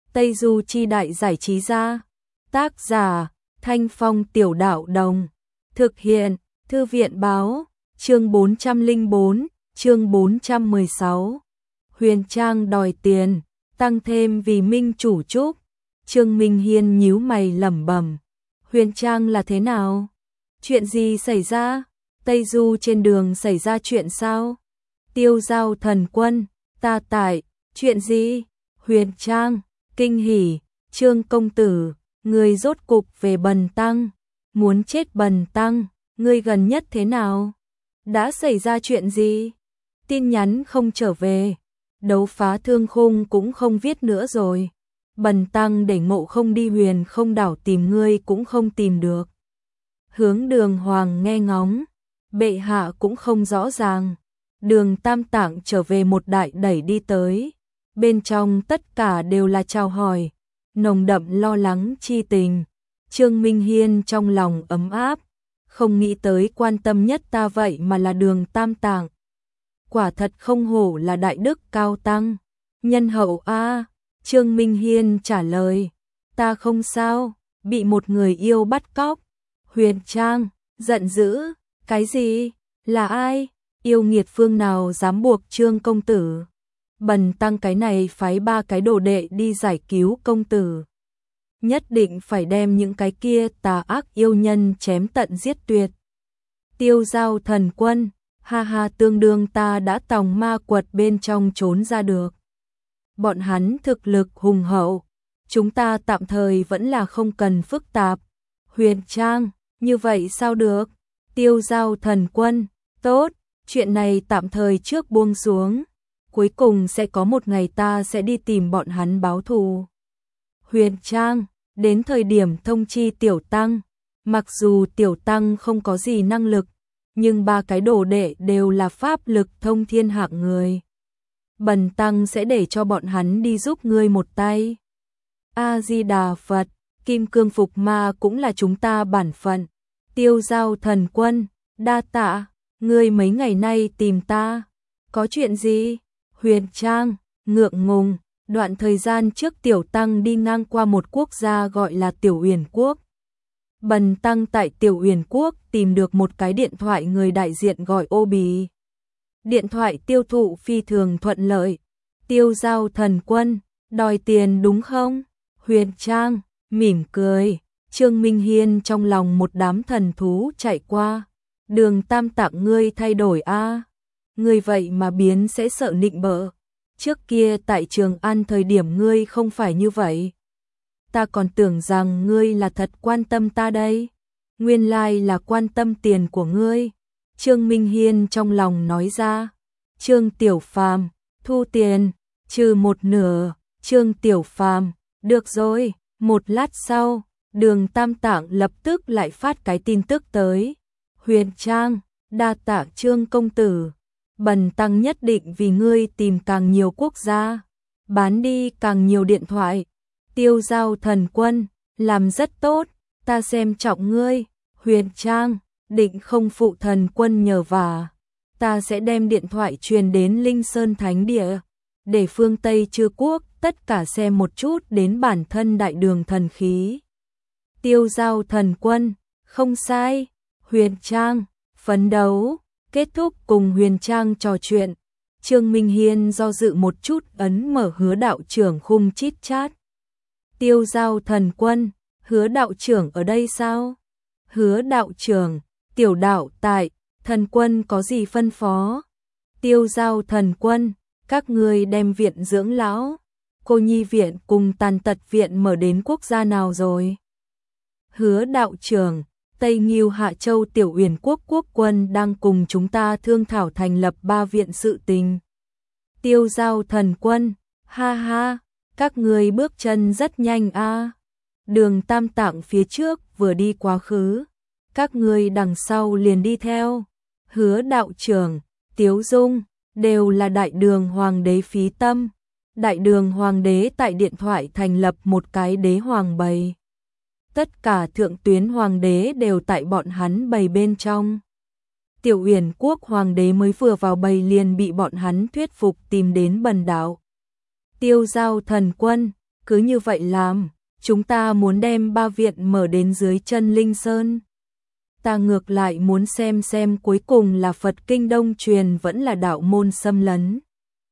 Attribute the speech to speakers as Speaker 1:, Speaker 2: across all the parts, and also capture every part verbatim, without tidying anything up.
Speaker 1: Tây Du Chi Đại Giải Trí Gia. Tác giả Thanh Phong Tiểu Đạo Đồng. Thực hiện Thư viện Báo. Chương bốn trăm lẻ bốn, chương bốn trăm mười sáu. Huyền Trang đòi tiền, tăng thêm vì Minh chủ chúc. Trương Minh Hiên nhíu mày lẩm bẩm. Huyền Trang là thế nào? Chuyện gì xảy ra? Tây Du trên đường xảy ra chuyện sao? Tiêu Giao Thần Quân, ta tại, chuyện gì? Huyền Trang, kinh hỉ, Trương công tử, người rốt cục về Bần Tăng, muốn chết Bần Tăng, ngươi gần nhất thế nào? Đã xảy ra chuyện gì? Tin nhắn không trở về, đấu phá thương khung cũng không viết nữa rồi. Bần Tăng để Ngộ Không đi Huyền Không đảo tìm ngươi cũng không tìm được. Hướng Đường Hoàng nghe ngóng, bệ hạ cũng không rõ ràng. Đường Tam Tạng trở về một đại đẩy đi tới, bên trong tất cả đều là chào hỏi, nồng đậm lo lắng chi tình. Trương Minh Hiên trong lòng ấm áp, không nghĩ tới quan tâm nhất ta vậy mà là Đường Tam Tạng. Quả thật không hổ là đại đức cao tăng, nhân hậu a. Trương Minh Hiên trả lời, ta không sao, bị một người yêu bắt cóc. Huyền Trang giận dữ, cái gì? Là ai? Yêu nghiệt phương nào dám buộc Trương công tử? Bần Tăng cái này phái ba cái đồ đệ đi giải cứu công tử. Nhất định phải đem những cái kia tà ác yêu nhân chém tận giết tuyệt. Tiêu Giao Thần Quân, ha ha, tương đương ta đã tòng ma quật bên trong trốn ra được. Bọn hắn thực lực hùng hậu, chúng ta tạm thời vẫn là không cần phức tạp. Huyền Trang, như vậy sao được? Tiêu Giao Thần Quân, tốt, chuyện này tạm thời trước buông xuống, cuối cùng sẽ có một ngày ta sẽ đi tìm bọn hắn báo thù. Huyền Trang, đến thời điểm thông chi Tiểu Tăng, mặc dù Tiểu Tăng không có gì năng lực, nhưng ba cái đồ đệ đều là pháp lực thông thiên hạng người. Bần Tăng sẽ để cho bọn hắn đi giúp ngươi một tay. A-di-đà Phật, Kim Cương Phục Ma cũng là chúng ta bản phận. Tiêu Giao Thần Quân, đa tạ, ngươi mấy ngày nay tìm ta, có chuyện gì? Huyền Trang, ngượng ngùng, đoạn thời gian trước Tiểu Tăng đi ngang qua một quốc gia gọi là Tiểu Uyển Quốc. Bần Tăng tại Tiểu Uyển Quốc tìm được một cái điện thoại người đại diện gọi Ô Bì. Điện thoại tiêu thụ phi thường thuận lợi. Tiêu Giao Thần Quân, đòi tiền đúng không? Huyền Trang, mỉm cười. Trương Minh Hiên trong lòng một đám thần thú chạy qua. Đường Tam Tạng ngươi thay đổi a, ngươi vậy mà biến sẽ sợ nịnh bợ. Trước kia tại Trường An thời điểm ngươi không phải như vậy. Ta còn tưởng rằng ngươi là thật quan tâm ta đây. Nguyên lai là quan tâm tiền của ngươi. Trương Minh Hiên trong lòng nói ra. Trương Tiểu Phàm, thu tiền, trừ một nửa. Trương Tiểu Phàm, được rồi. Một lát sau, Đường Tam Tạng lập tức lại phát cái tin tức tới. Huyền Trang, đa tạ Trương công tử. Bần Tăng nhất định vì ngươi tìm càng nhiều quốc gia, bán đi càng nhiều điện thoại. Tiêu Giao Thần Quân, làm rất tốt, ta xem trọng ngươi. Huyền Trang, định không phụ thần quân nhờ vả, ta sẽ đem điện thoại truyền đến Linh Sơn Thánh Địa, để phương Tây Chư Quốc tất cả xem một chút đến bản thân đại đường thần khí. Tiêu Giao Thần Quân, không sai. Huyền Trang, phấn đấu. Kết thúc cùng Huyền Trang trò chuyện, Trương Minh Hiên do dự một chút ấn mở Hứa đạo trưởng khung chít chat. Tiêu Giao Thần Quân, Hứa đạo trưởng ở đây sao? Hứa đạo trưởng, tiểu đạo tại, thần quân có gì phân phó? Tiêu Giao Thần Quân, các ngươi đem viện dưỡng lão, cô nhi viện cùng tàn tật viện mở đến quốc gia nào rồi? Hứa đạo trưởng, Tây Nghiêu Hạ Châu Tiểu Uyển Quốc quốc quân đang cùng chúng ta thương thảo thành lập ba viện sự tình. Tiêu Giao Thần Quân, ha ha, các người bước chân rất nhanh a. Đường Tam Tạng phía trước vừa đi quá khứ, các người đằng sau liền đi theo. Hứa đạo trưởng, Tiếu Dung, đều là đại đường hoàng đế phí tâm. Đại đường hoàng đế tại điện thoại thành lập một cái đế hoàng bầy. Tất cả thượng tuyến hoàng đế đều tại bọn hắn bầy bên trong. Tiểu Uyển Quốc hoàng đế mới vừa vào bầy liền bị bọn hắn thuyết phục tìm đến Bần đạo. Tiêu Giao Thần Quân, cứ như vậy làm, chúng ta muốn đem ba viện mở đến dưới chân Linh Sơn. Ta ngược lại muốn xem xem cuối cùng là Phật Kinh Đông truyền vẫn là đạo môn xâm lấn.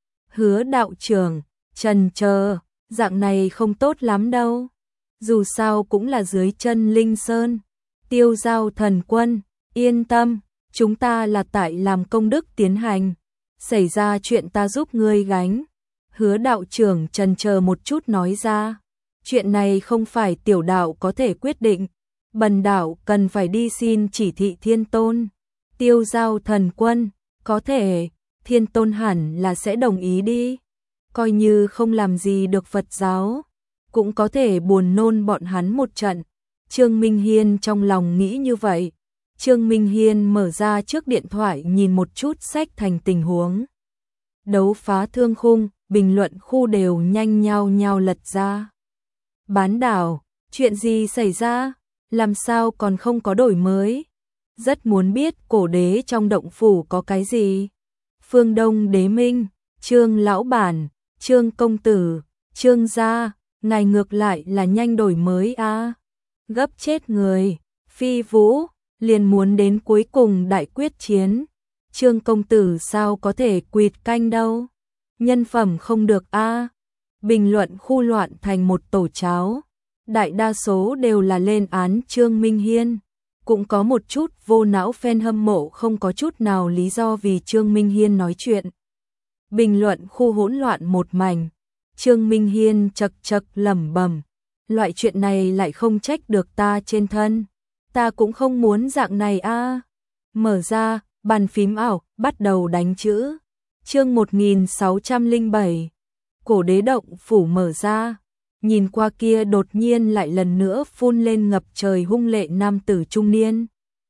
Speaker 1: Hứa đạo trưởng, trần chờ, dạng này không tốt lắm đâu. Dù sao cũng là dưới chân Linh Sơn. Tiêu Giao thần quân, yên tâm, chúng ta là tại làm công đức tiến hành. Xảy ra chuyện ta giúp ngươi gánh. Hứa đạo trưởng trần chờ một chút nói ra. Chuyện này không phải tiểu đạo có thể quyết định. Bần đạo cần phải đi xin chỉ thị Thiên Tôn. Tiêu Giao thần quân, có thể, Thiên Tôn hẳn là sẽ đồng ý đi. Coi như không làm gì được Phật giáo, cũng có thể buồn nôn bọn hắn một trận. Trương Minh Hiên trong lòng nghĩ như vậy. Trương Minh Hiên mở ra trước điện thoại nhìn một chút sách thành tình huống. Đấu phá thương khung, bình luận khu đều nhanh nhao nhao lật ra. Bán đảo, chuyện gì xảy ra? Làm sao còn không có đổi mới? Rất muốn biết cổ đế trong động phủ có cái gì? Phương Đông Đế Minh, Trương Lão Bản, Trương Công Tử, Trương Gia, ngài ngược lại là nhanh đổi mới a à? Gấp chết người, Phi Vũ, liền muốn đến cuối cùng đại quyết chiến. Trương Công Tử sao có thể quỵt canh đâu? Nhân phẩm không được a à? Bình luận khu loạn thành một tổ cháo. Đại đa số đều là lên án Trương Minh Hiên. Cũng có một chút vô não fan hâm mộ không có chút nào lý do vì Trương Minh Hiên nói chuyện. Bình luận khu hỗn loạn một mảnh. Trương Minh Hiên chật chật lẩm bẩm, loại chuyện này lại không trách được ta trên thân. Ta cũng không muốn dạng này a. À. Mở ra, bàn phím ảo, bắt đầu đánh chữ. Chương một nghìn sáu trăm lẻ bảy. Cổ đế động phủ mở ra. Nhìn qua kia đột nhiên lại lần nữa phun lên ngập trời hung lệ nam tử trung niên.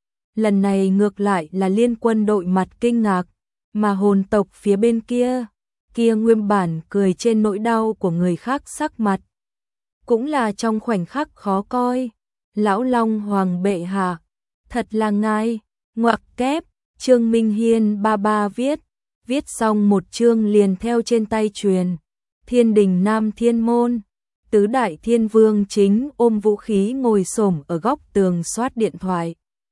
Speaker 1: Lần này ngược lại là Liên Quân đội mặt kinh ngạc, mà hồn tộc phía bên kia, kia nguyên bản cười trên nỗi đau của người khác sắc mặt. Cũng là trong khoảnh khắc khó coi. Lão Long Hoàng bệ hạ, thật là ngài, ngoặc kép, Trương Minh Hiên ba ba viết, viết xong một chương liền theo trên tay truyền. Thiên đình Nam Thiên Môn. Tứ đại thiên vương chính ôm vũ khí ngồi xổm ở góc tường soát điện thoại.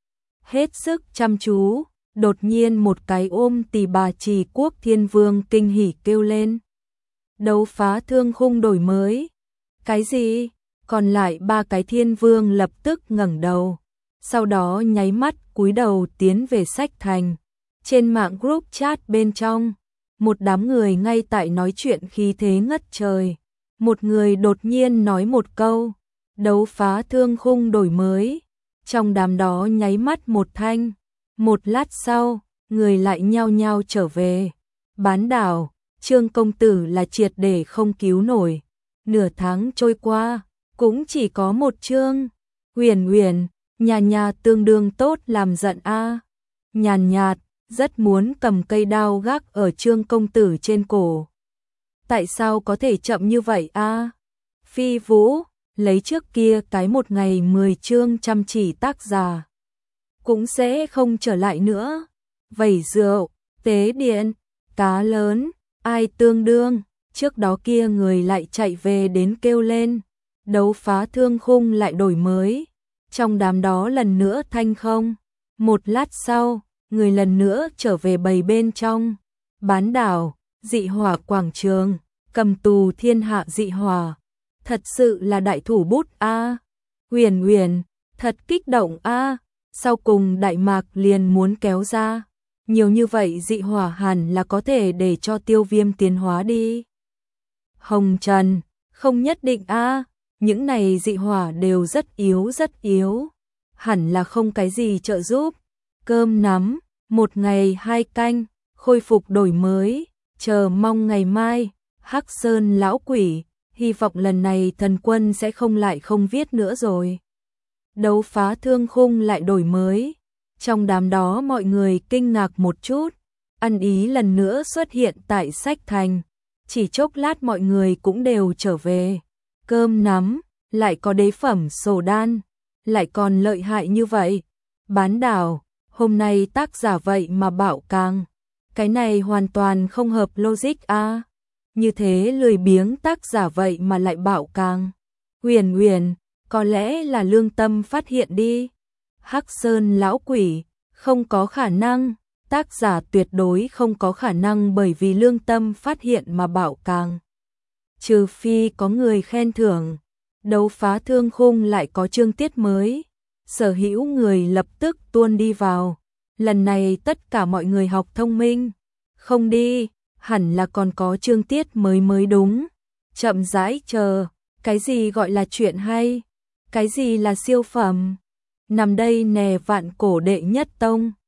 Speaker 1: Hết sức chăm chú, đột nhiên một cái ôm tỳ bà Trì Quốc thiên vương kinh hỉ kêu lên. Đấu phá thương khung đổi mới. Cái gì? Còn lại ba cái thiên vương lập tức ngẩng đầu. Sau đó nháy mắt cúi đầu tiến về sách thành. Trên mạng group chat bên trong, một đám người ngay tại nói chuyện khí thế ngất trời. Một người đột nhiên nói một câu, đấu phá thương khung đổi mới. Trong đám đó nháy mắt một thanh. Một lát sau, người lại nhao nhao trở về. Bán đảo, Trương Công Tử là triệt để không cứu nổi. Nửa tháng trôi qua, cũng chỉ có một chương. Huyền Huyền, nhà nhà tương đương tốt làm giận a. Nhàn nhạt, rất muốn cầm cây đao gác ở Trương Công Tử trên cổ. Tại sao có thể chậm như vậy a? À? Phi Vũ, lấy trước kia cái một ngày mười chương chăm chỉ tác giả. Cũng sẽ không trở lại nữa. Vẩy rượu, tế điện, cá lớn, ai tương đương, trước đó kia người lại chạy về đến kêu lên. Đấu phá thương khung lại đổi mới. Trong đám đó lần nữa thanh không. Một lát sau, người lần nữa trở về bầy bên trong. Bán đảo, dị hỏa quảng trường, cầm tù thiên hạ dị hỏa. Thật sự là đại thủ bút a. À. Huyền Huyền, thật kích động a. À. Sau cùng Đại Mạc liền muốn kéo ra. Nhiều như vậy dị hỏa hẳn là có thể để cho Tiêu Viêm tiến hóa đi. Hồng Trần, không nhất định a. À. Những này dị hỏa đều rất yếu rất yếu. Hẳn là không cái gì trợ giúp. Cơm nắm, một ngày hai canh, khôi phục đổi mới, chờ mong ngày mai. Hắc Sơn lão quỷ, hy vọng lần này thần quân sẽ không lại không viết nữa rồi. Đấu phá thương khung lại đổi mới. Trong đám đó mọi người kinh ngạc một chút. Ăn ý lần nữa xuất hiện tại sách thành. Chỉ chốc lát mọi người cũng đều trở về. Cơm nắm, lại có đế phẩm sổ đan, lại còn lợi hại như vậy. Bán đảo, hôm nay tác giả vậy mà bảo càng. Cái này hoàn toàn không hợp logic a. À. như thế lười biếng tác giả vậy mà lại bảo càng. Huyền Huyền, có lẽ là lương tâm phát hiện đi. Hắc Sơn lão quỷ, không có khả năng, tác giả tuyệt đối không có khả năng bởi vì lương tâm phát hiện mà bảo càng. Trừ phi có người khen thưởng, đấu phá thương khung lại có chương tiết mới, sở hữu người lập tức tuôn đi vào. Lần này tất cả mọi người học thông minh, không đi, hẳn là còn có chương tiết mới mới đúng. Chậm rãi chờ, cái gì gọi là chuyện hay, cái gì là siêu phẩm. Nằm đây nè vạn cổ đệ nhất tông.